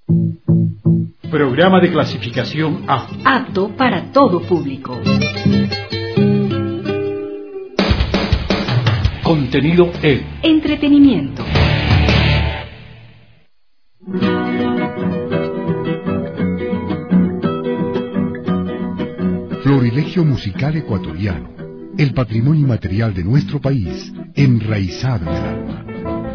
Programa de clasificación A. Apto para todo público. Contenido E. Entretenimiento. Florilegio musical ecuatoriano, el patrimonio inmaterial de nuestro país, enraizado en el alma.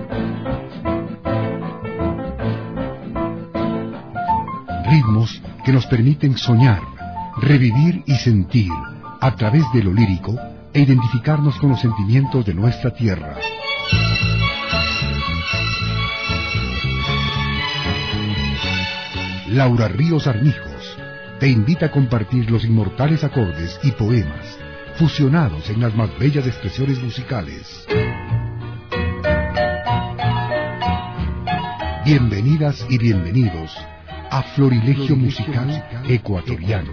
Ritmos que nos permiten soñar, revivir y sentir, a través de lo lírico, e identificarnos con los sentimientos de nuestra tierra. Laura Ríos Armijos te invita a compartir los inmortales acordes y poemas, fusionados en las más bellas expresiones musicales. Bienvenidas y bienvenidos a Florilegio musical ecuatoriano.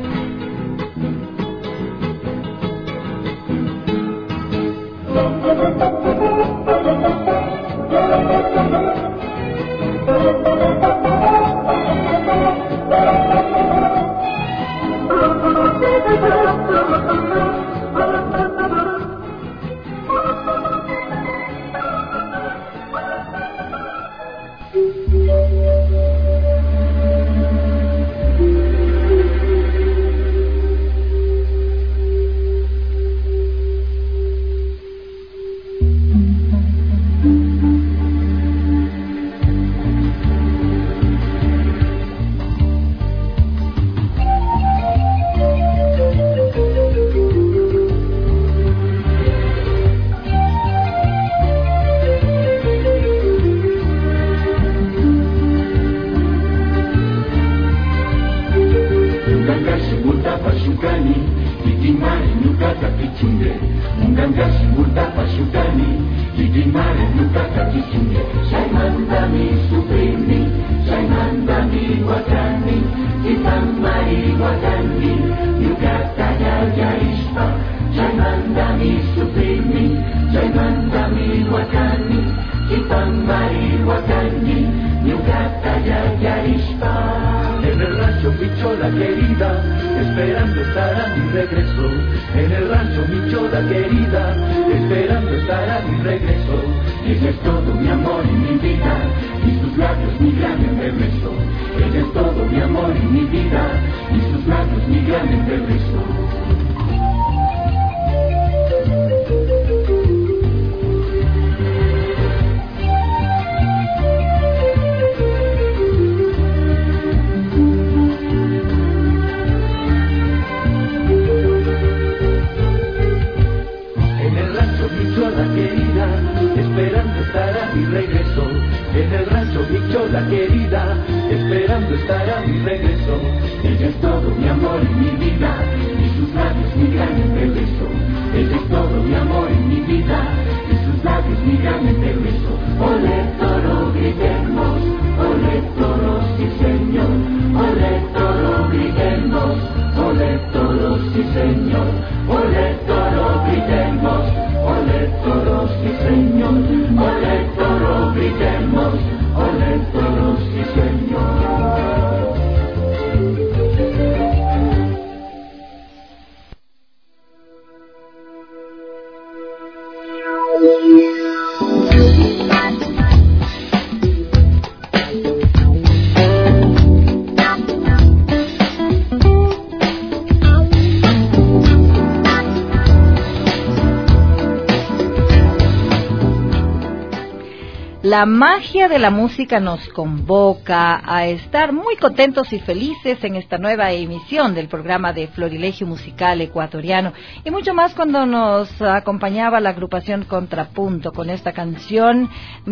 La magia de la música nos convoca a estar muy contentos y felices en esta nueva emisión del programa de Florilegio Musical Ecuatoriano, y mucho más cuando nos acompañaba la agrupación Contrapunto con esta canción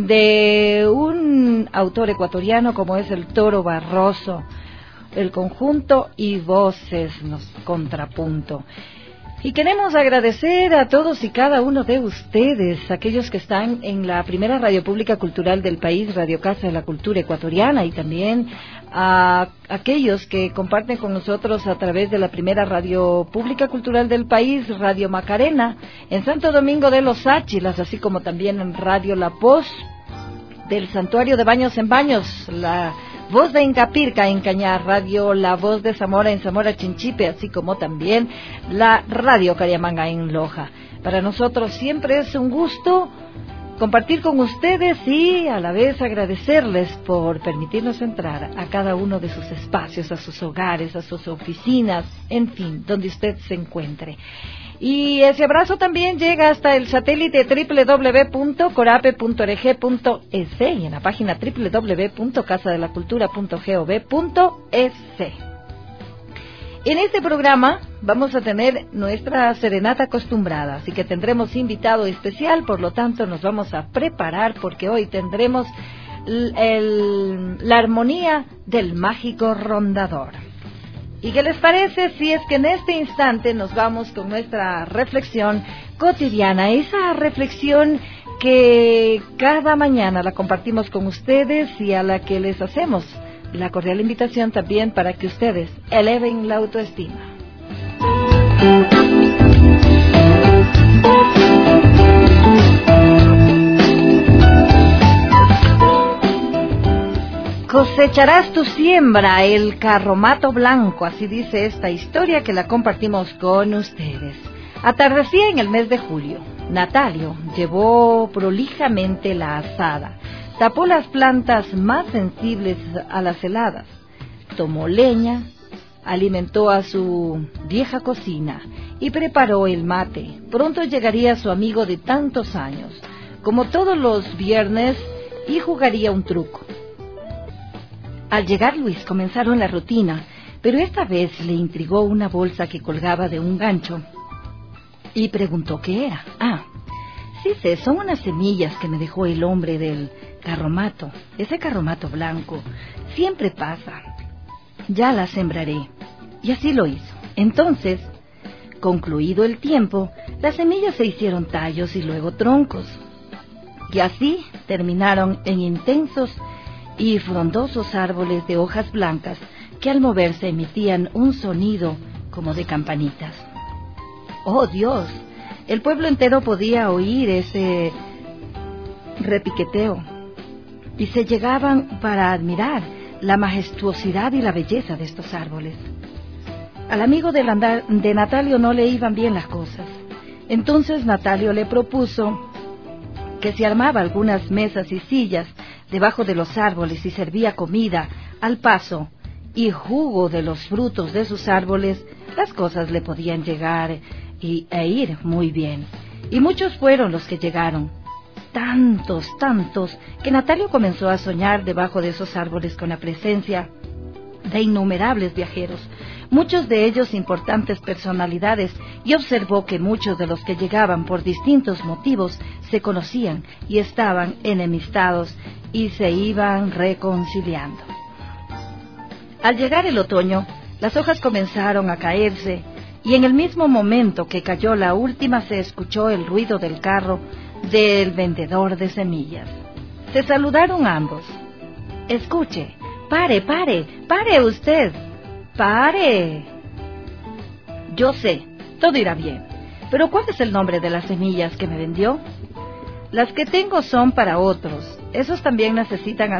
de un autor ecuatoriano como es el Toro Barroso, el conjunto y voces Contrapunto. Y queremos agradecer a todos y cada uno de ustedes, aquellos que están en la primera radio pública cultural del país, Radio Casa de la Cultura Ecuatoriana, y también a aquellos que comparten con nosotros a través de la primera radio pública cultural del país, Radio Macarena, en Santo Domingo de los Áchilas, así como también en Radio La Voz del Santuario de Baños en Baños, la Voz de Incapirca en Cañar Radio, La Voz de Zamora en Zamora Chinchipe, así como también la Radio Cariamanga en Loja. Para nosotros siempre es un gusto compartir con ustedes y a la vez agradecerles por permitirnos entrar a cada uno de sus espacios, a sus hogares, a sus oficinas, en fin, donde usted se encuentre. Y ese abrazo también llega hasta el satélite www.corape.org.es y en la página www.casadelacultura.gov.es. En este programa vamos a tener nuestra serenata acostumbrada, así que tendremos invitado especial, por lo tanto nos vamos a preparar porque hoy tendremos la armonía del mágico rondador. ¿Y qué les parece si es que en este instante nos vamos con nuestra reflexión cotidiana, esa reflexión que cada mañana la compartimos con ustedes y a la que les hacemos la cordial invitación también para que ustedes eleven la autoestima? Cosecharás tu siembra, el carromato blanco, así dice esta historia que la compartimos con ustedes. Atardecía en el mes de julio. Natalio llevó prolijamente la azada, tapó las plantas más sensibles a las heladas, tomó leña, alimentó a su vieja cocina y preparó el mate. Pronto llegaría su amigo de tantos años, como todos los viernes, y jugaría un truco. Al llegar Luis comenzaron la rutina, pero esta vez le intrigó una bolsa que colgaba de un gancho y preguntó qué era. Sí sé, son unas semillas que me dejó el hombre del carromato, ese carromato blanco. Siempre pasa. Ya las sembraré. Y así lo hizo. Entonces, concluido el tiempo, las semillas se hicieron tallos y luego troncos. Y así terminaron en intensos y frondosos árboles de hojas blancas que al moverse emitían un sonido como de campanitas. ¡Oh, Dios! El pueblo entero podía oír ese repiqueteo y se llegaban para admirar la majestuosidad y la belleza de estos árboles. Al amigo de Natalio no le iban bien las cosas. Entonces Natalio le propuso que si armaba algunas mesas y sillas debajo de los árboles y servía comida al paso y jugo de los frutos de sus árboles, las cosas le podían llegar e ir muy bien. Y muchos fueron los que llegaron, tantos, que Natalio comenzó a soñar debajo de esos árboles con la presencia de innumerables viajeros, muchos de ellos importantes personalidades, y observó que muchos de los que llegaban por distintos motivos se conocían y estaban enemistados y se iban reconciliando. Al llegar el otoño, las hojas comenzaron a caerse y en el mismo momento que cayó la última se escuchó el ruido del carro del vendedor de semillas. Se saludaron ambos. Escuche, pare usted, pare. Yo sé, todo irá bien, pero ¿cuál es el nombre de las semillas que me vendió? Las que tengo son para otros, esos también necesitan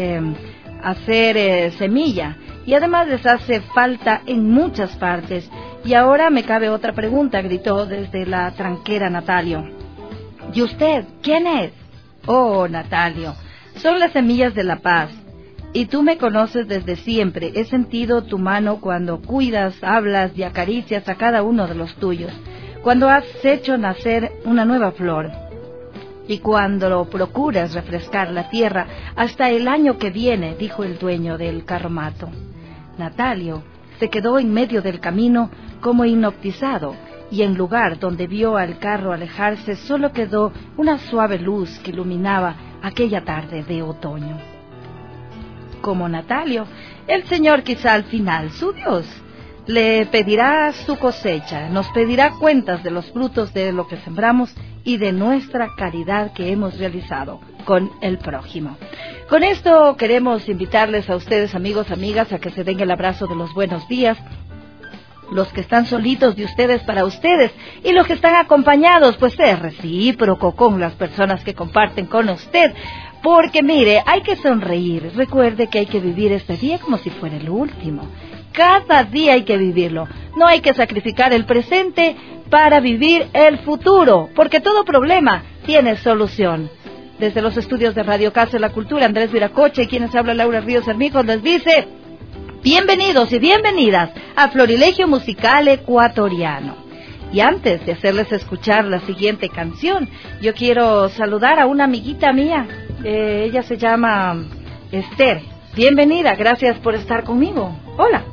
hacer semilla y además les hace falta en muchas partes. Y ahora me cabe otra pregunta, gritó desde la tranquera Natalio. ¿Y usted quién es? Oh, Natalio, son las semillas de la paz. Y tú me conoces desde siempre. He sentido tu mano cuando cuidas, hablas y acaricias a cada uno de los tuyos, cuando has hecho nacer una nueva flor y cuando procuras refrescar la tierra hasta el año que viene, dijo el dueño del carromato. Natalio se quedó en medio del camino como hipnotizado, y en lugar donde vio al carro alejarse solo quedó una suave luz que iluminaba aquella tarde de otoño. Como Natalio, el Señor quizá al final, su Dios, le pedirá su cosecha, nos pedirá cuentas de los frutos de lo que sembramos y de nuestra caridad que hemos realizado con el prójimo. Con esto queremos invitarles a ustedes, amigos, amigas, a que se den el abrazo de los buenos días, los que están solitos de ustedes para ustedes, y los que están acompañados, pues es recíproco con las personas que comparten con usted, Porque mire, hay que sonreír. Recuerde que hay que vivir este día como si fuera el último. Cada día hay que vivirlo. No hay que sacrificar el presente para vivir el futuro, porque todo problema tiene solución. Desde los estudios de Radio Casa de la Cultura, Andrés Viracocha y quienes habla Laura Ríos Hermijos les dice: bienvenidos y bienvenidas a Florilegio Musical Ecuatoriano. Y antes de hacerles escuchar la siguiente canción, yo quiero saludar a una amiguita mía. Ella se llama Esther. Bienvenida, gracias por estar conmigo. Hola.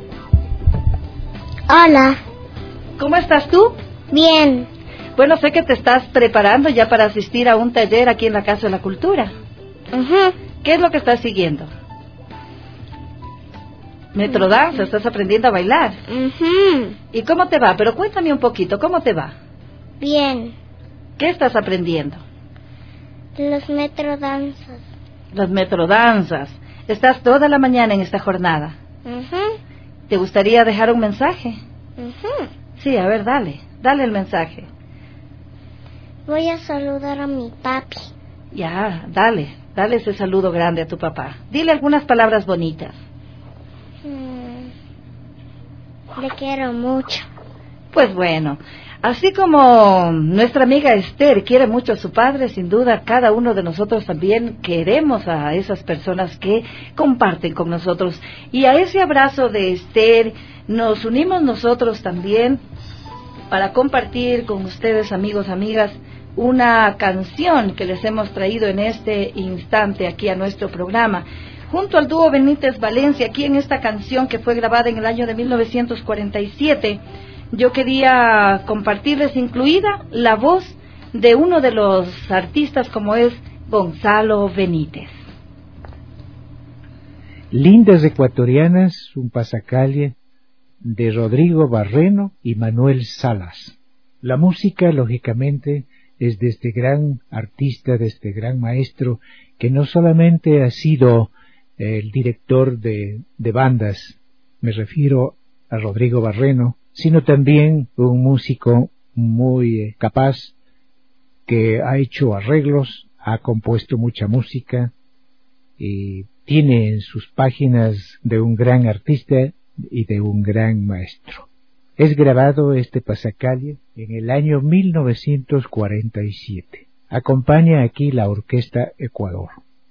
Hola. ¿Cómo estás tú? Bien. Bueno, sé que te estás preparando ya para asistir a un taller aquí en la Casa de la Cultura. ¿Qué es lo que estás siguiendo? Metrodanza, estás aprendiendo a bailar. ¿Y cómo te va? Pero cuéntame un poquito, ¿cómo te va? Bien. ¿Qué estás aprendiendo? Los metrodanzas. Las metrodanzas. Estás toda la mañana en esta jornada. ¿Te gustaría dejar un mensaje? Sí, a ver, dale el mensaje. Voy a saludar a mi papi. Ya, dale ese saludo grande a tu papá. Dile algunas palabras bonitas. Le quiero mucho. Pues bueno, así como nuestra amiga Esther quiere mucho a su padre, sin duda cada uno de nosotros también queremos a esas personas que comparten con nosotros. Y a ese abrazo de Esther nos unimos nosotros también para compartir con ustedes, amigos, amigas, una canción que les hemos traído en este instante aquí a nuestro programa. Junto al dúo Benítez Valencia, aquí en esta canción que fue grabada en el año de 1947, yo quería compartirles incluida la voz de uno de los artistas como es Gonzalo Benítez. Lindas ecuatorianas, un pasacalle de Rodrigo Barreno y Manuel Salas. La música, lógicamente, es de este gran artista, de este gran maestro, que no solamente ha sido el director de bandas, me refiero a Rodrigo Barreno, sino también un músico muy capaz, que ha hecho arreglos, ha compuesto mucha música, y tiene en sus páginas de un gran artista y de un gran maestro. Es grabado este pasacalle en el año 1947. Acompaña aquí la Orquesta Ecuador.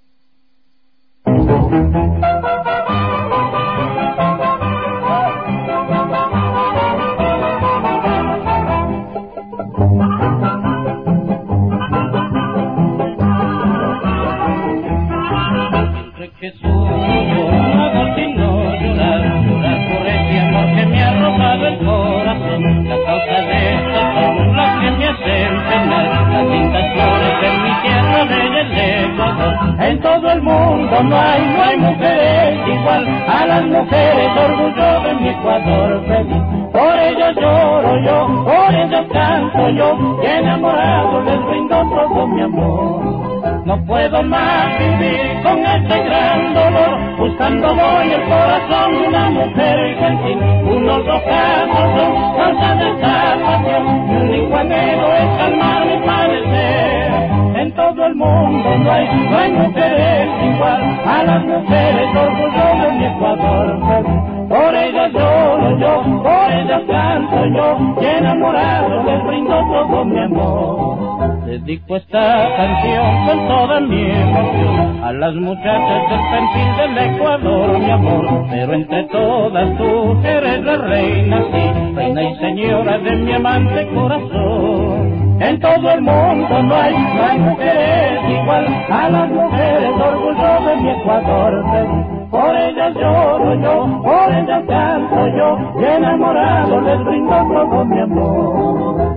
Que suyo hago sin no llorar por ese amor que me ha robado el corazón. La causa de esto son las que me hacen tener las lindas flores de mi tierra del Ecuador. En todo el mundo no hay mujeres igual a las mujeres, orgullo de mi Ecuador feliz. Por ello lloro yo, por ello canto yo, y enamorado les brindo todo mi amor. No puedo más vivir con este gran dolor, buscando voy el corazón de una mujer gentil. Unos ocasos son causa de esta pasión, y un único anhelo es calmar mi padecer. En todo el mundo no hay mujeres igual a las mujeres, orgullo de mi Ecuador. Por ellas lloro yo, por ellas canto yo, y enamorado les brindo todo mi amor. Dedico esta canción con toda mi emoción a las muchachas del perfil del Ecuador, mi amor. Pero entre todas tú eres la reina, sí, reina y señora de mi amante corazón. En todo el mundo no hay mujeres igual a las mujeres, orgullo de mi Ecuador. Por ellas lloro yo, por ellas canto yo, y enamorado les brindo todo mi amor.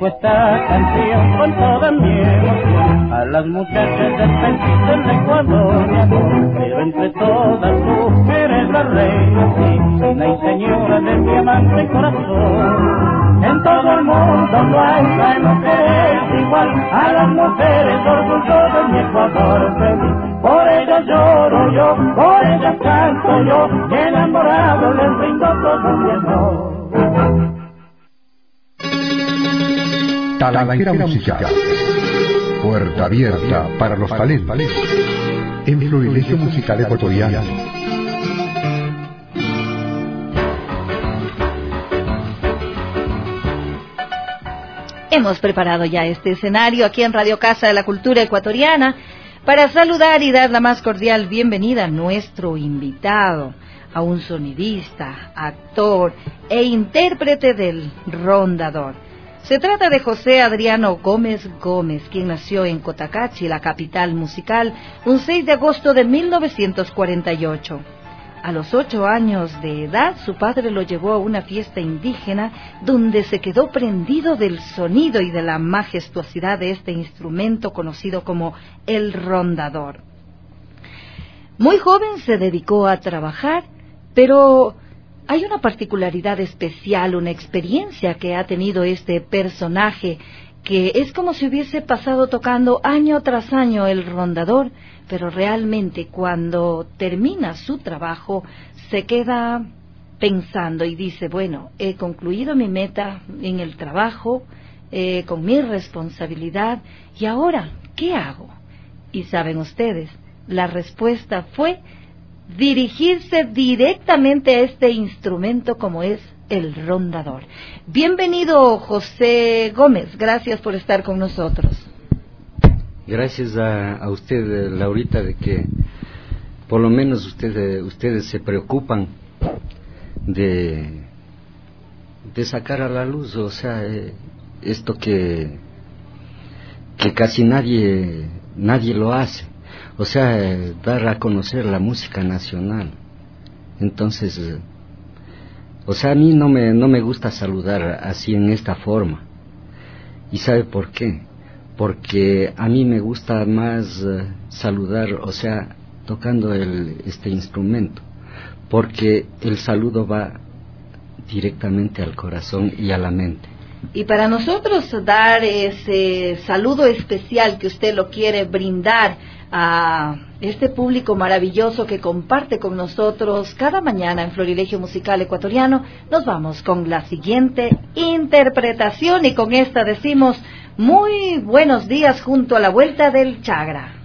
dedico esta canción con toda mi emoción a las muchachas del país del Ecuador, mi amor. Pero entre todas mujeres la reina, sí, reina y señora de mi amante corazón. En todo el mundo no hay mujeres igual a las mujeres orgullo de mi Ecuador feliz. Por ellas lloro yo, por ellas canto yo, y enamorado les brindo todo mi amor. Talanquera musical. Puerta abierta para los talentos. En Florilegio Musical Ecuatoriano. Hemos preparado ya este escenario aquí en Radio Casa de la Cultura Ecuatoriana para saludar y dar la más cordial bienvenida a nuestro invitado, a un sonidista, actor e intérprete del rondador. Se trata de José Adriano Gómez Gómez, quien nació en Cotacachi, la capital musical, un 6 de agosto de 1948. A los 8 años de edad, su padre lo llevó a una fiesta indígena donde se quedó prendido del sonido y de la majestuosidad de este instrumento conocido como el rondador. Muy joven se dedicó a trabajar, pero hay una particularidad especial, una experiencia que ha tenido este personaje, que es como si hubiese pasado tocando año tras año el rondador, pero realmente cuando termina su trabajo se queda pensando y dice, bueno, he concluido mi meta en el trabajo, con mi responsabilidad, y ahora, ¿qué hago? Y saben ustedes, la respuesta fue dirigirse directamente a este instrumento como es el rondador. Bienvenido, José Gómez, gracias por estar con nosotros. Gracias a usted, Laurita, de que por lo menos ustedes se preocupan de sacar a la luz, o sea, esto que casi nadie lo hace, o sea, dar a conocer la música nacional. Entonces, o sea, a mí no me gusta saludar así en esta forma. ¿Y sabe por qué? Porque a mí me gusta más saludar, o sea, tocando este instrumento, porque el saludo va directamente al corazón y a la mente. Y para nosotros dar ese saludo especial que usted lo quiere brindar a este público maravilloso que comparte con nosotros cada mañana en Florilegio Musical Ecuatoriano, nos vamos con la siguiente interpretación y con esta decimos muy buenos días junto a la vuelta del Chagra.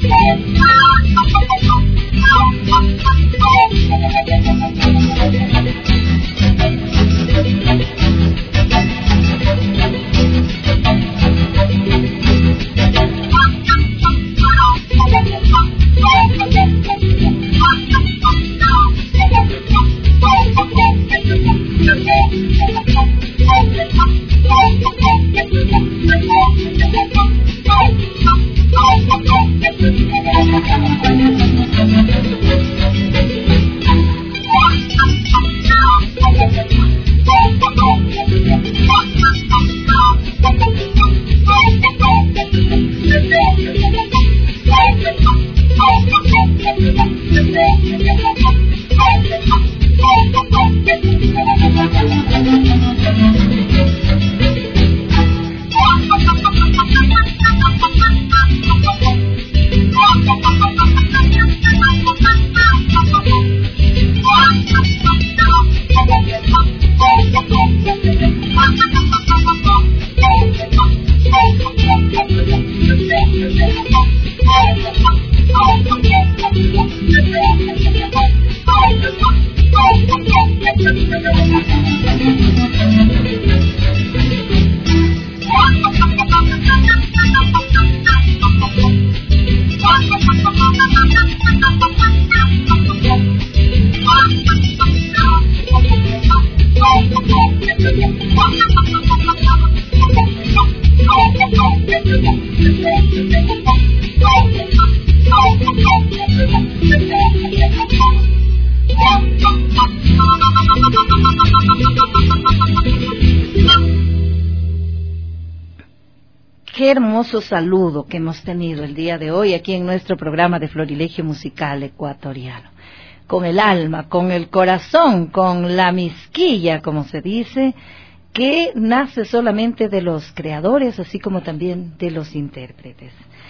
Qué hermoso saludo que hemos tenido el día de hoy aquí en nuestro programa de Florilegio Musical Ecuatoriano. Con el alma, con el corazón, con la misquilla, como se dice, que nace solamente de los creadores, así como también de los intérpretes.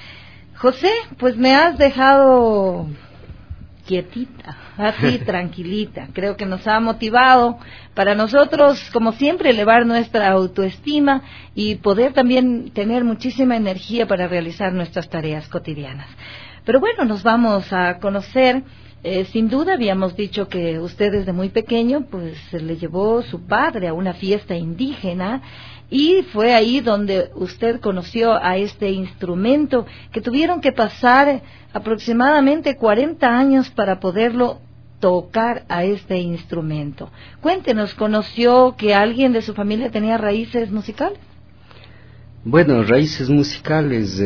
José, pues me has dejado quietita, así tranquilita. Creo que nos ha motivado para nosotros, como siempre, elevar nuestra autoestima y poder también tener muchísima energía para realizar nuestras tareas cotidianas. Pero bueno, nos vamos a conocer. Sin duda habíamos dicho que usted desde muy pequeño pues le llevó su padre a una fiesta indígena y fue ahí donde usted conoció a este instrumento que tuvieron que pasar aproximadamente 40 años para poderlo tocar a este instrumento. Cuéntenos, ¿conoció que alguien de su familia tenía raíces musicales? Bueno, raíces musicales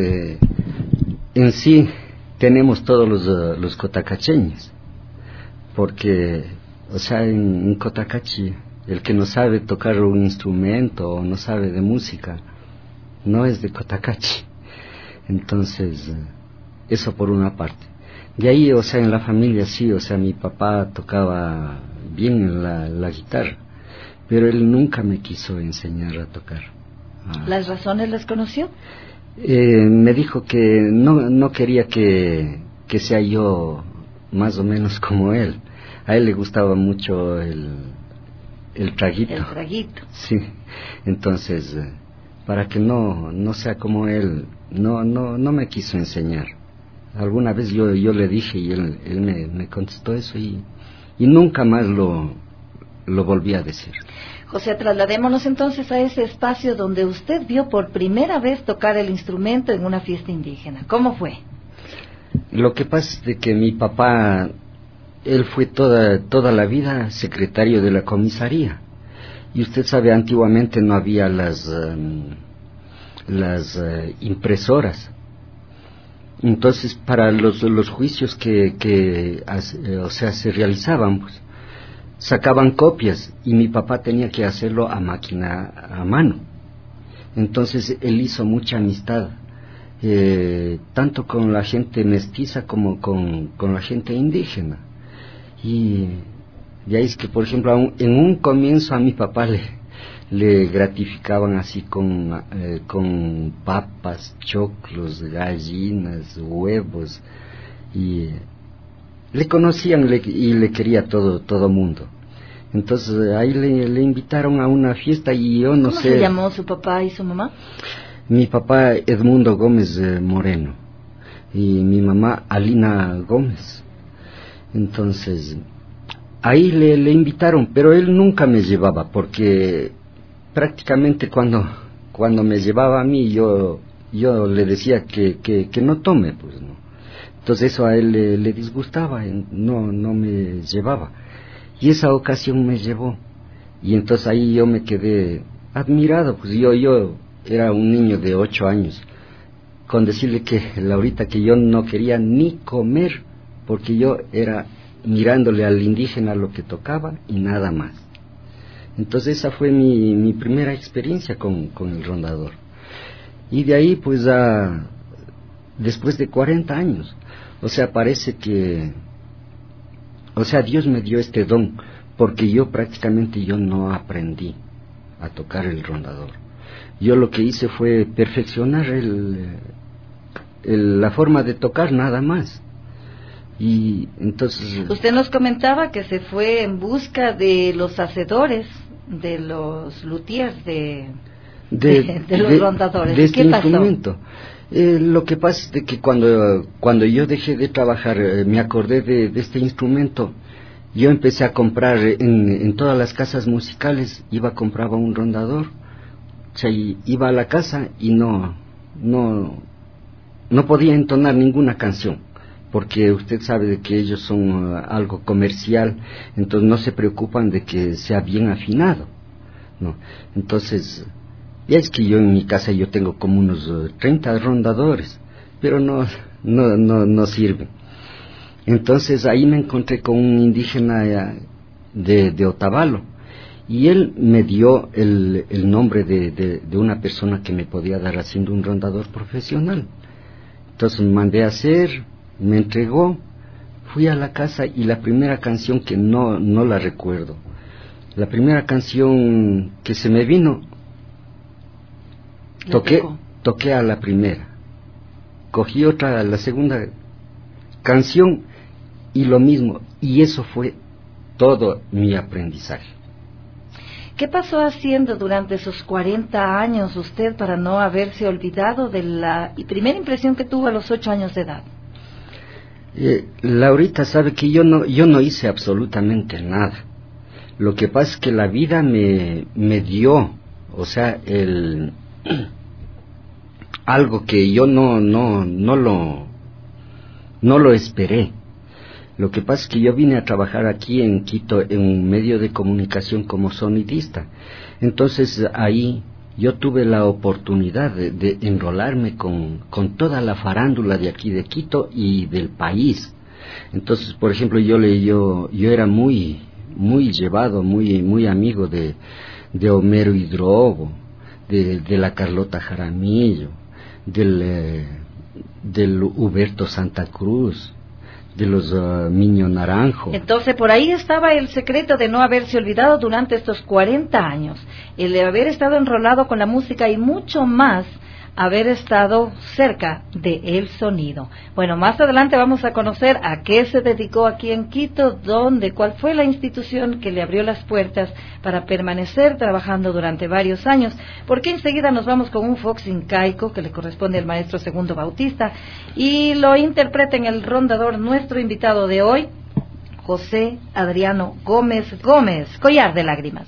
en sí tenemos todos los cotacacheños, porque, o sea, en Cotacachi, el que no sabe tocar un instrumento o no sabe de música, no es de Cotacachi. Entonces, eso por una parte. De ahí, o sea, en la familia sí, o sea, mi papá tocaba bien la guitarra, pero él nunca me quiso enseñar a tocar. ¿Las razones las conoció? Me dijo que no quería que sea yo más o menos como él. A él le gustaba mucho el traguito. El traguito. Sí. Entonces, para que no sea como él, no me quiso enseñar. Alguna vez yo le dije y él me contestó eso y nunca más lo volví a decir. José, trasladémonos entonces a ese espacio donde usted vio por primera vez tocar el instrumento en una fiesta indígena. ¿Cómo fue? Lo que pasa es de que mi papá, él fue toda la vida secretario de la comisaría. Y usted sabe, antiguamente no había las impresoras. Entonces, para los juicios que se realizaban, pues, sacaban copias y mi papá tenía que hacerlo a máquina, a mano. Entonces él hizo mucha amistad, tanto con la gente mestiza como con la gente indígena. Y de ahí es que, por ejemplo, en un comienzo a mi papá le gratificaban así con papas, choclos, gallinas, huevos, y le conocían y le quería todo mundo. Entonces ahí le invitaron a una fiesta y yo no sé. ¿Cómo se llamó su papá y su mamá? Mi papá Edmundo Gómez Moreno. y mi mamá Alina Gómez. Entonces, ahí le invitaron, pero él nunca me llevaba, porque prácticamente cuando me llevaba a mí, yo le decía que no tome, pues no. Entonces eso a él le disgustaba, no me llevaba. Y esa ocasión me llevó, y entonces ahí yo me quedé admirado, pues yo era un niño de 8 años, con decirle que Laurita, que yo no quería ni comer, porque yo era mirándole al indígena lo que tocaba y nada más. Entonces esa fue mi primera experiencia con el rondador. Y de ahí pues después de 40 años, o sea, parece que, o sea, Dios me dio este don, porque yo prácticamente no aprendí a tocar el rondador. Yo lo que hice fue perfeccionar la forma de tocar, nada más. Y entonces... Usted nos comentaba que se fue en busca de los hacedores, de los luthiers, de los rondadores. De este ¿Qué pasó? instrumento. Lo que pasa es de que cuando yo dejé de trabajar, me acordé de este instrumento. Yo empecé a comprar en todas las casas musicales, compraba un rondador. O sea, iba a la casa y no podía entonar ninguna canción, porque usted sabe de que ellos son algo comercial, entonces no se preocupan de que sea bien afinado, ¿no? Entonces, ya es que yo en mi casa yo tengo como unos 30 rondadores, pero no sirven. Entonces ahí me encontré con un indígena de Otavalo, y él me dio el nombre de una persona que me podía dar haciendo un rondador profesional. Entonces me mandé a hacer, me entregó, fui a la casa, y la primera canción, que no la recuerdo, la primera canción que se me vino, toqué a la primera, cogí otra, la segunda canción, y lo mismo, y eso fue todo mi aprendizaje. ¿Qué pasó haciendo durante esos 40 años usted para no haberse olvidado de la primera impresión que tuvo a los 8 años de edad? Laurita sabe que yo no hice absolutamente nada. Lo que pasa es que la vida me dio, o sea, algo que yo no lo esperé. Lo que pasa es que yo vine a trabajar aquí en Quito en un medio de comunicación como sonidista. Entonces ahí yo tuve la oportunidad de enrolarme con toda la farándula de aquí de Quito y del país. Entonces, por ejemplo, yo era muy llevado, muy amigo de Homero Hidrobo, de la Carlota Jaramillo, del Huberto Santa Cruz, de los Miño Naranjo. Entonces por ahí estaba el secreto de no haberse olvidado durante estos 40 años, el de haber estado enrolado con la música y mucho más haber estado cerca del sonido. Bueno, más adelante vamos a conocer a qué se dedicó aquí en Quito, cuál fue la institución que le abrió las puertas para permanecer trabajando durante varios años, porque enseguida nos vamos con un fox incaico que le corresponde al maestro Segundo Bautista, y lo interpreta en el rondador nuestro invitado de hoy, José Adriano Gómez, Collar de Lágrimas.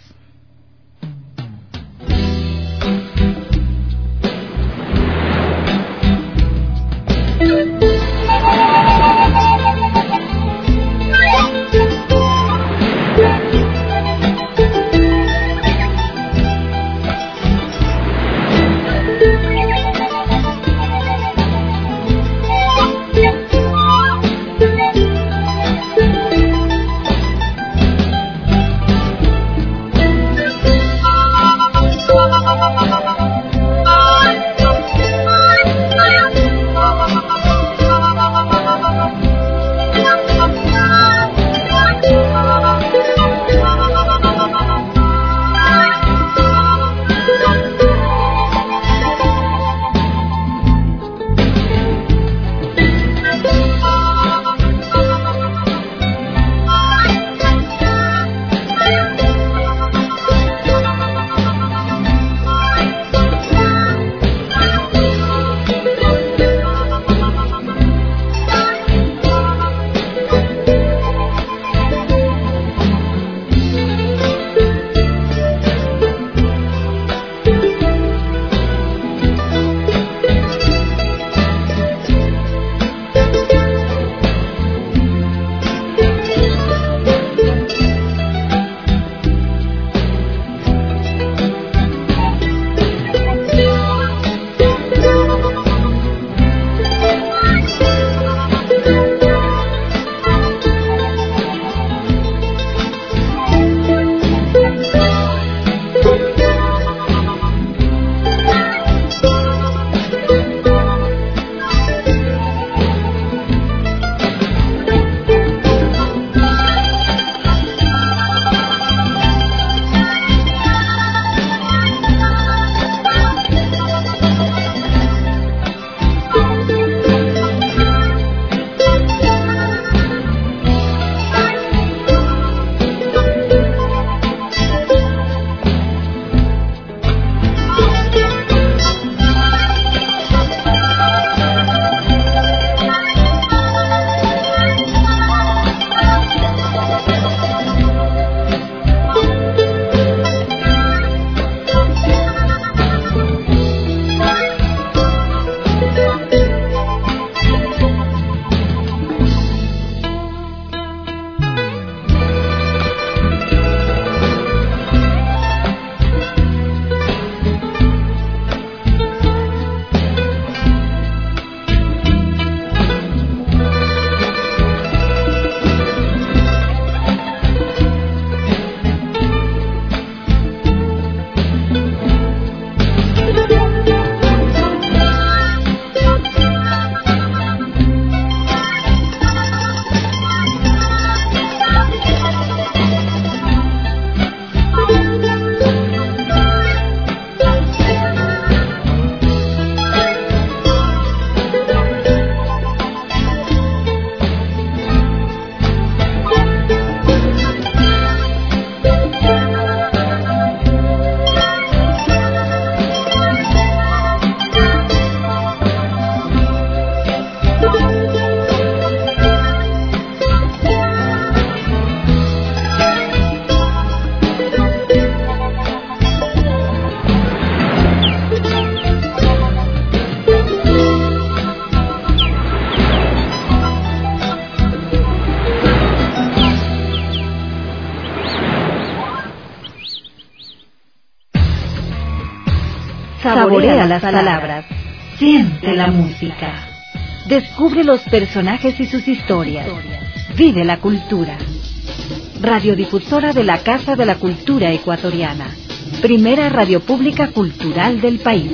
Saborea las palabras. Siente la música. Descubre los personajes y sus historias. Vive la cultura. Radiodifusora de la Casa de la Cultura Ecuatoriana. Primera radio pública cultural del país.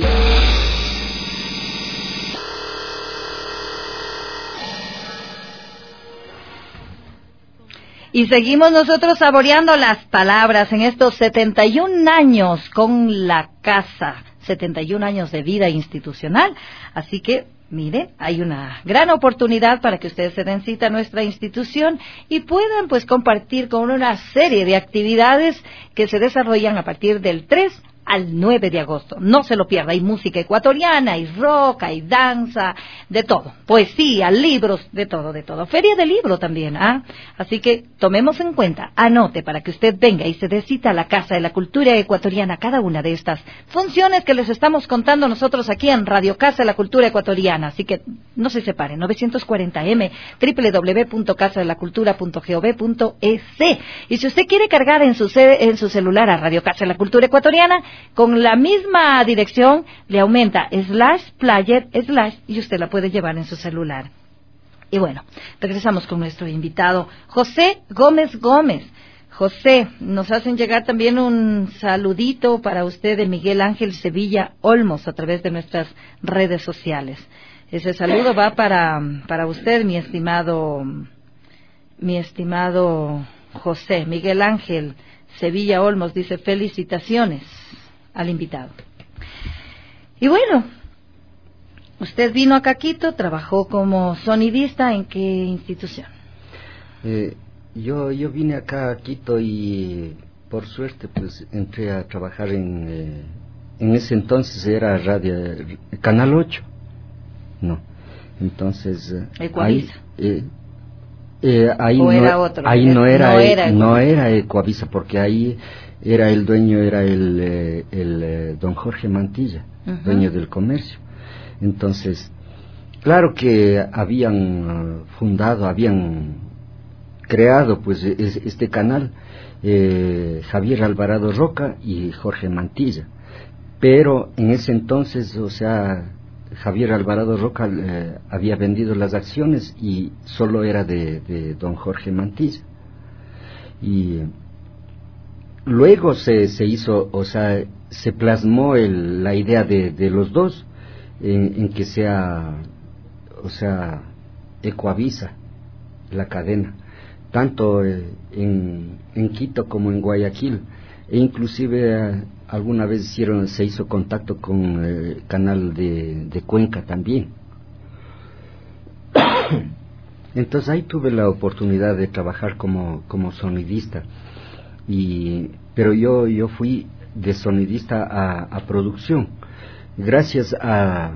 Y seguimos nosotros saboreando las palabras en estos 71 años con la casa, 71 años de vida institucional. Así que, miren, hay una gran oportunidad para que ustedes se den cita a nuestra institución y puedan pues compartir con una serie de actividades que se desarrollan a partir del 3 al 9 de agosto. No se lo pierda, hay música ecuatoriana, hay rock, hay danza, de todo, poesía, libros, de todo, de todo. Feria de libro también, ¿ah? Así que tomemos en cuenta, anote para que usted venga y se dé cita a la Casa de la Cultura Ecuatoriana, cada una de estas funciones que les estamos contando nosotros aquí en Radio Casa de la Cultura Ecuatoriana. Así que no se separen, 940M, www.casadelacultura.gov.es. Y si usted quiere cargar en su celular a Radio Casa de la Cultura Ecuatoriana, con la misma dirección le aumenta /player/ y usted la puede llevar en su celular. Y bueno, regresamos con nuestro invitado, José Gómez. José, nos hacen llegar también un saludito para usted de Miguel Ángel Sevilla Olmos a través de nuestras redes sociales. Ese saludo va para usted, mi estimado José. Miguel Ángel Sevilla Olmos dice felicitaciones al invitado. Y bueno, usted vino acá a Quito, trabajó como sonidista, ¿en qué institución? Yo vine acá a Quito y por suerte pues entré a trabajar en ese entonces era radio Canal 8, no, entonces Ecuavisa. Ahí no era Ecuavisa, porque ahí era el dueño, era el don Jorge Mantilla, dueño del comercio. Entonces, claro que habían creado pues este canal Javier Alvarado Roca y Jorge Mantilla, pero en ese entonces, o sea, Javier Alvarado Roca había vendido las acciones y solo era de don Jorge Mantilla. Y luego se hizo, o sea, se plasmó la idea de los dos en que sea, o sea, Ecuavisa, la cadena, tanto en Quito como en Guayaquil, e inclusive alguna vez se hizo contacto con el canal de Cuenca también. Entonces ahí tuve la oportunidad de trabajar como sonidista, pero yo fui de sonidista a producción, gracias a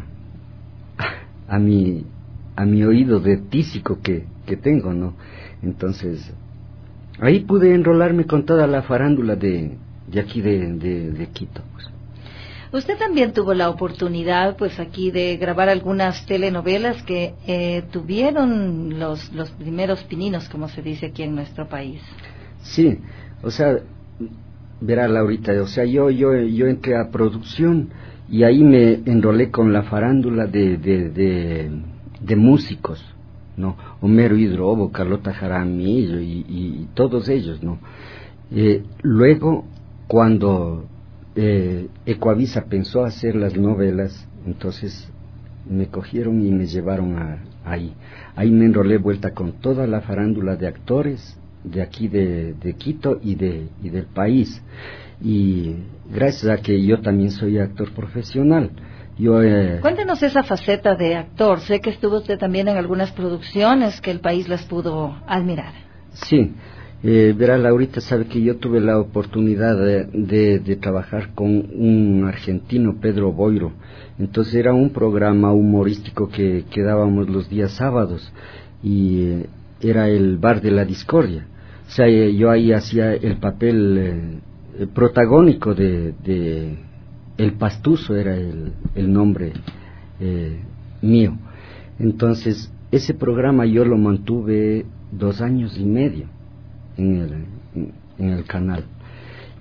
mi oído de tísico que tengo, ¿no? Entonces ahí pude enrolarme con toda la farándula de aquí de Quito, pues. Usted también tuvo la oportunidad, pues, aquí de grabar algunas telenovelas que tuvieron los primeros pininos, como se dice aquí en nuestro país. Sí, o sea, verá Laurita, o sea, yo entré a producción y ahí me enrolé con la farándula de músicos, ¿no? Homero Hidrobo, Carlota Jaramillo y todos ellos, ¿no? Luego, cuando Ecuavisa pensó hacer las novelas, entonces me cogieron y me llevaron ahí. Ahí me enrolé vuelta con toda la farándula de actores de aquí de Quito y del país. Y gracias a que yo también soy actor profesional. Cuéntenos esa faceta de actor. Sé que estuvo usted también en algunas producciones que el país las pudo admirar. Sí. Verá, Laurita, sabe que yo tuve la oportunidad de trabajar con un argentino, Pedro Boiro. Entonces era un programa humorístico que dábamos los días sábados y era el Bar de la Discordia. O sea, yo ahí hacía el papel protagónico de El Pastuso, era el nombre mío. Entonces ese programa yo lo mantuve 2 años y medio en el canal,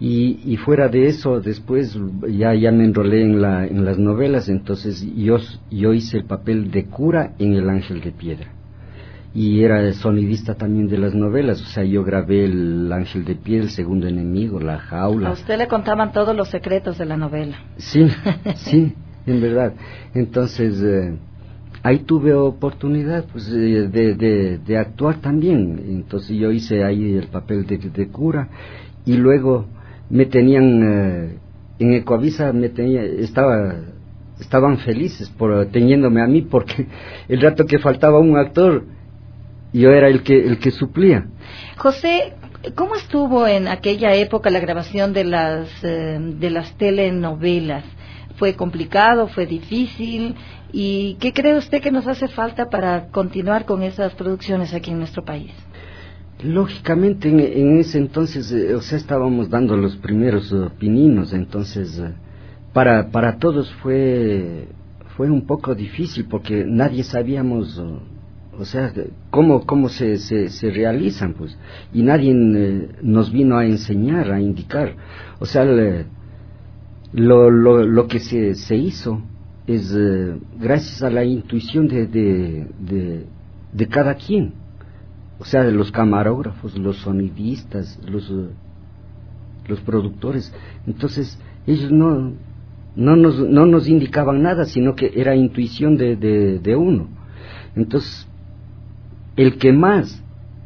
Y fuera de eso, después ya me enrolé en las novelas, entonces yo hice el papel de cura en El Ángel de Piedra. Y era sonidista también de las novelas, o sea, yo grabé El Ángel de Piedra, El Segundo Enemigo, La Jaula. A usted le contaban todos los secretos de la novela. Sí, sí, en verdad. Entonces, ahí tuve oportunidad pues de actuar también. Entonces yo hice ahí el papel de cura, y luego me tenían en Ecoavisa, estaban felices por teniéndome a mí, porque el rato que faltaba un actor, yo era el que suplía. José, ¿cómo estuvo en aquella época la grabación de las telenovelas? ¿Fue complicado? ¿Fue difícil? ¿Y qué cree usted que nos hace falta para continuar con esas producciones aquí en nuestro país? Lógicamente en ese entonces, estábamos dando los primeros pininos, entonces para todos fue un poco difícil, porque nadie sabíamos, cómo se realizan, pues, y nadie nos vino a enseñar, a indicar. O sea, lo que se hizo es gracias a la intuición de cada quien. O sea, de los camarógrafos, los sonidistas, los productores. Entonces, ellos no nos indicaban nada, sino que era intuición de uno. Entonces, el que más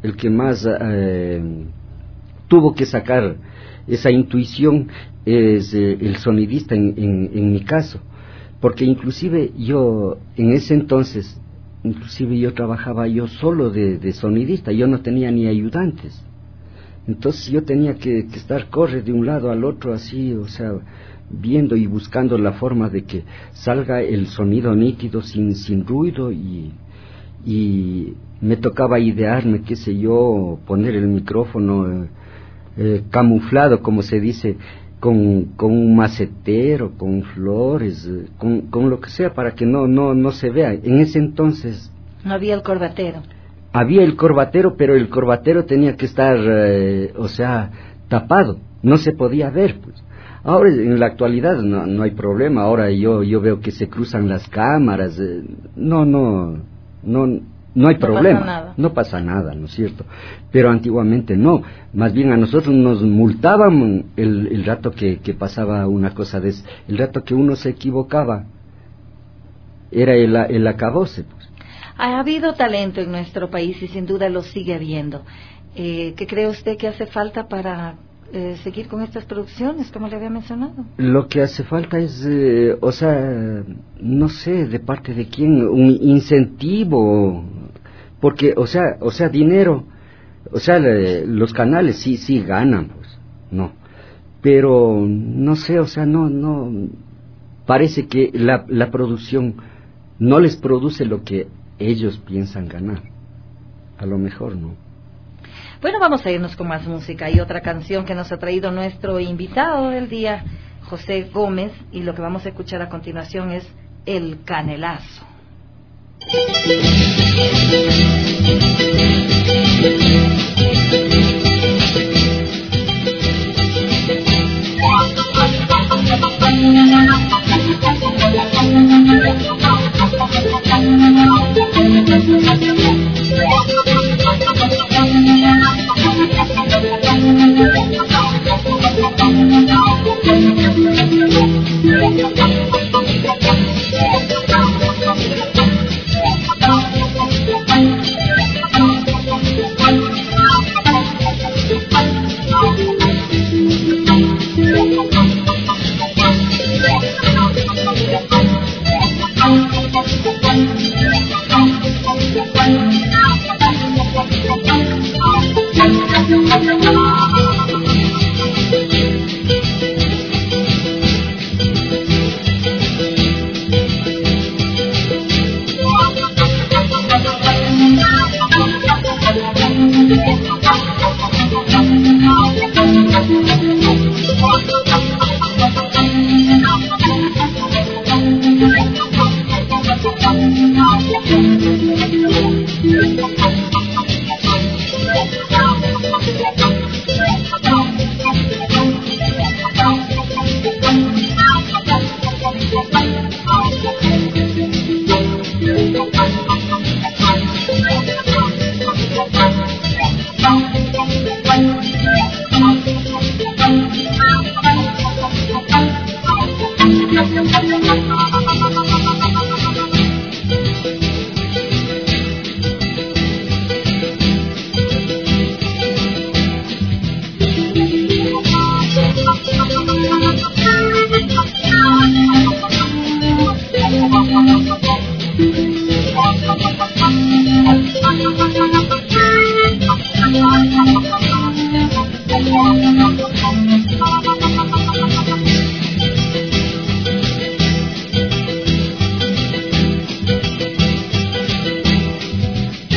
tuvo que sacar esa intuición es el sonidista en mi caso, porque inclusive yo en ese entonces yo trabajaba yo solo de sonidista, yo no tenía ni ayudantes. Entonces yo tenía que estar corre de un lado al otro así, o sea, viendo y buscando la forma de que salga el sonido nítido sin ruido, y me tocaba idearme, qué sé yo, poner el micrófono camuflado, como se dice, con un macetero, con flores, con lo que sea, para que no se vea. En ese entonces no había el corbatero. Había el corbatero, pero el corbatero tenía que estar, tapado, no se podía ver, pues. Ahora en la actualidad no hay problema. Ahora yo veo que se cruzan las cámaras, no hay problema, no pasa nada, ¿no es cierto? Pero antiguamente no, más bien a nosotros nos multaban el rato que pasaba una cosa de eso. El rato que uno se equivocaba era el acabose, pues. Ha habido talento en nuestro país y sin duda lo sigue habiendo. ¿Qué cree usted que hace falta para seguir con estas producciones, como le había mencionado? Lo que hace falta es, no sé de parte de quién, un incentivo, porque, dinero, los canales sí ganan, pues, no, pero no sé, no, parece que la producción no les produce lo que ellos piensan ganar, a lo mejor no. Bueno, vamos a irnos con más música. Hay otra canción que nos ha traído nuestro invitado del día, José Gómez, y lo que vamos a escuchar a continuación es El Canelazo.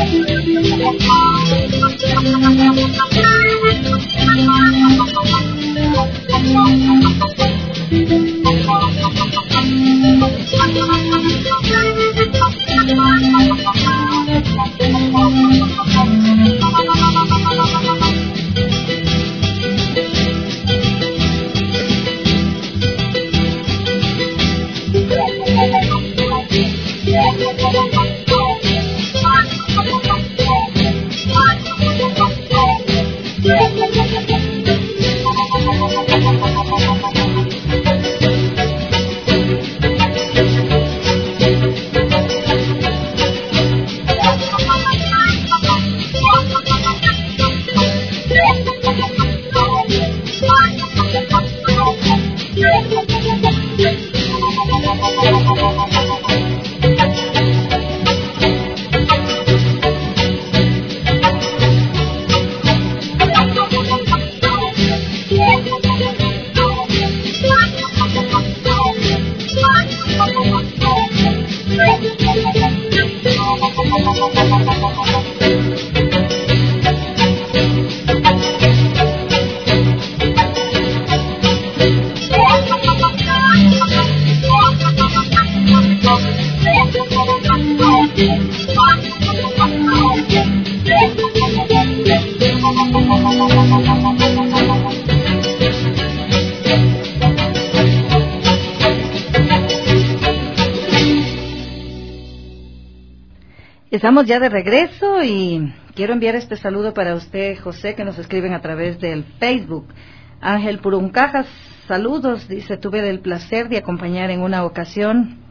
Estamos ya de regreso y quiero enviar este saludo para usted, José, que nos escriben a través del Facebook. Ángel Puruncajas, saludos, dice, tuve el placer de acompañar en una ocasión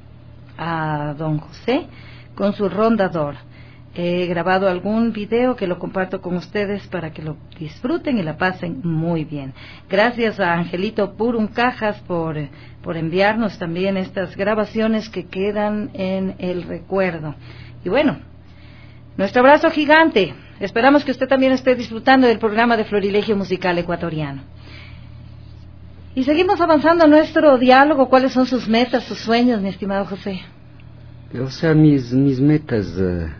a don José con su rondador. He grabado algún video que lo comparto con ustedes para que lo disfruten y la pasen muy bien. Gracias a Angelito Puruncajas por enviarnos también estas grabaciones que quedan en el recuerdo. Y bueno, nuestro abrazo gigante. Esperamos que usted también esté disfrutando del programa de Florilegio Musical Ecuatoriano. Y seguimos avanzando en nuestro diálogo. ¿Cuáles son sus metas, sus sueños, mi estimado José? O sea, mis metas,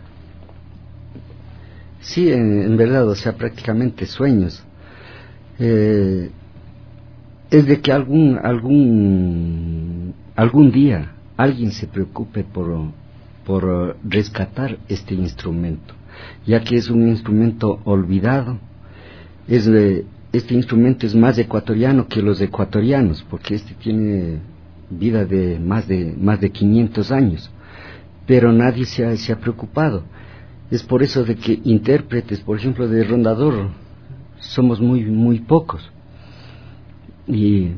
sí, en verdad, o sea, prácticamente sueños. Es de que algún día alguien se preocupe por rescatar este instrumento, ya que es un instrumento olvidado. Este instrumento es más ecuatoriano que los ecuatorianos, porque este tiene vida de más de 500 años, pero nadie se ha preocupado. Es por eso de que intérpretes, por ejemplo, de rondador, somos muy pocos, y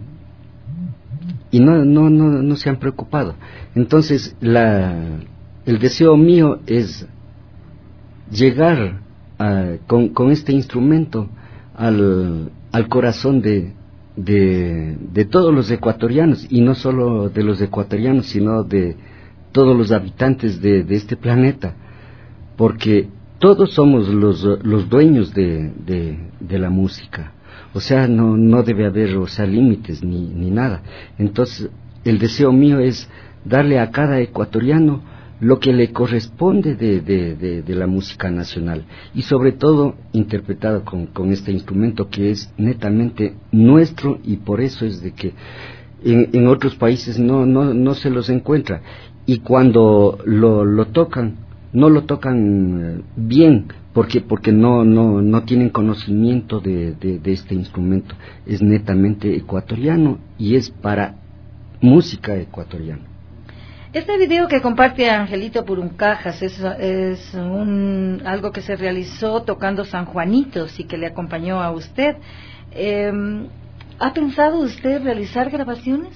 no se han preocupado. Entonces el deseo mío es llegar con este instrumento al corazón de todos los ecuatorianos, y no solo de los ecuatorianos, sino de todos los habitantes de este planeta, porque todos somos los dueños de la música. O sea, no debe haber, o sea, límites ni nada. Entonces, el deseo mío es darle a cada ecuatoriano lo que le corresponde de la música nacional, y sobre todo interpretado con este instrumento que es netamente nuestro, y por eso es de que en otros países no se los encuentra, y cuando lo tocan, no lo tocan bien, porque no tienen conocimiento de este instrumento. Es netamente ecuatoriano y es para música ecuatoriana. Este video que comparte Angelito Puruncajas es algo que se realizó tocando San Juanitos y que le acompañó a usted. ¿Ha pensado usted realizar grabaciones?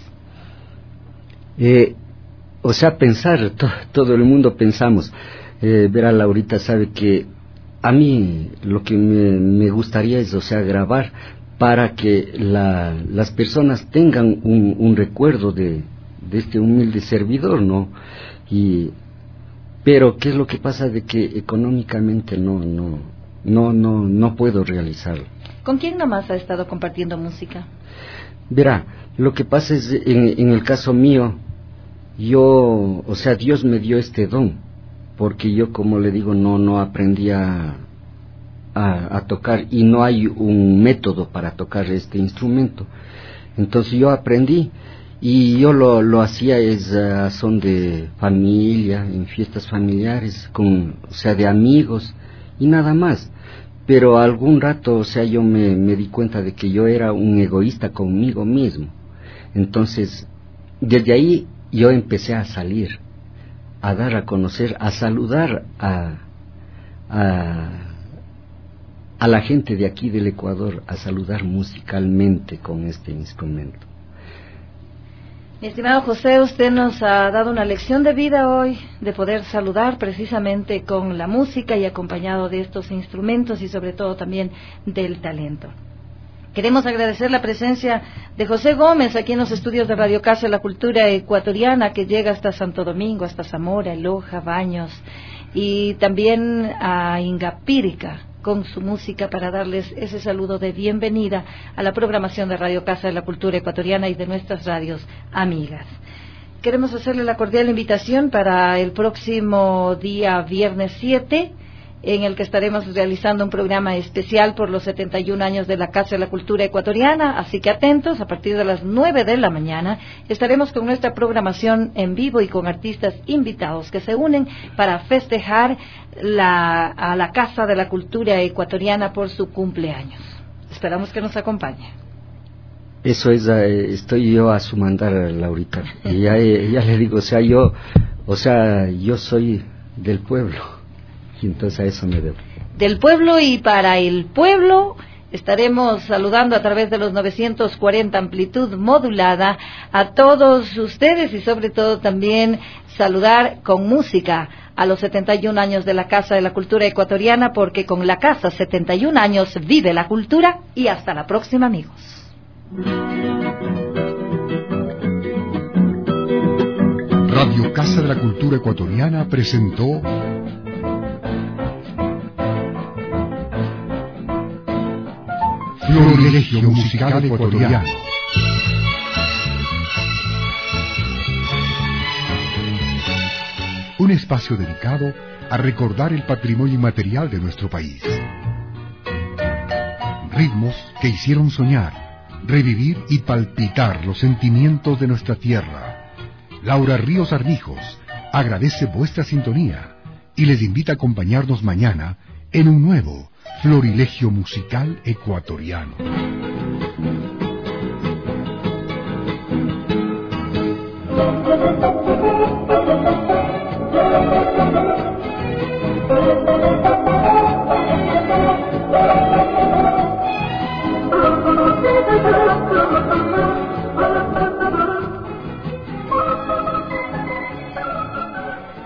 O sea, pensar, todo el mundo pensamos. Verá, Laurita sabe que a mí lo que me gustaría es, o sea, grabar para que las personas tengan un recuerdo de este humilde servidor, ¿no? Pero ¿qué es lo que pasa? De que económicamente no puedo realizarlo. ¿Con quién nomás ha estado compartiendo música? Verá, lo que pasa es, en el caso mío, o sea, Dios me dio este don, porque yo, como le digo, no aprendí a tocar, y no hay un método para tocar este instrumento. Entonces yo aprendí, y yo lo hacía a son de familia, en fiestas familiares, o sea, de amigos, y nada más. Pero algún rato, o sea, yo me di cuenta de que yo era un egoísta conmigo mismo. Entonces, desde ahí yo empecé a salir, a dar a conocer, a saludar a la gente de aquí del Ecuador, a saludar musicalmente con este instrumento. Mi estimado José, usted nos ha dado una lección de vida hoy, de poder saludar precisamente con la música y acompañado de estos instrumentos, y sobre todo también del talento. Queremos agradecer la presencia de José Gómez aquí en los estudios de Radio Casa de la Cultura Ecuatoriana, que llega hasta Santo Domingo, hasta Zamora, Loja, Baños, y también a Ingapírica con su música, para darles ese saludo de bienvenida a la programación de Radio Casa de la Cultura Ecuatoriana y de nuestras radios amigas. Queremos hacerle la cordial invitación para el próximo día viernes 7, en el que estaremos realizando un programa especial por los 71 años de la Casa de la Cultura Ecuatoriana, así que atentos, a partir de las 9 de la mañana estaremos con nuestra programación en vivo y con artistas invitados que se unen para festejar a la Casa de la Cultura Ecuatoriana por su cumpleaños. Esperamos que nos acompañe. Eso es, estoy yo a su mandar, Laurita. Y ya le digo, yo soy del pueblo. Y entonces a eso me debo. Del pueblo y para el pueblo estaremos saludando a través de los 940 amplitud modulada a todos ustedes, y sobre todo también saludar con música a los 71 años de la Casa de la Cultura Ecuatoriana, porque con la Casa 71 años vive la cultura. Y hasta la próxima, amigos. Radio Casa de la Cultura Ecuatoriana presentó Florilegio Musical Ecuatoriano. Un espacio dedicado a recordar el patrimonio inmaterial de nuestro país. Ritmos que hicieron soñar, revivir y palpitar los sentimientos de nuestra tierra. Laura Ríos Armijos agradece vuestra sintonía y les invita a acompañarnos mañana en un nuevo Florilegio Musical Ecuatoriano.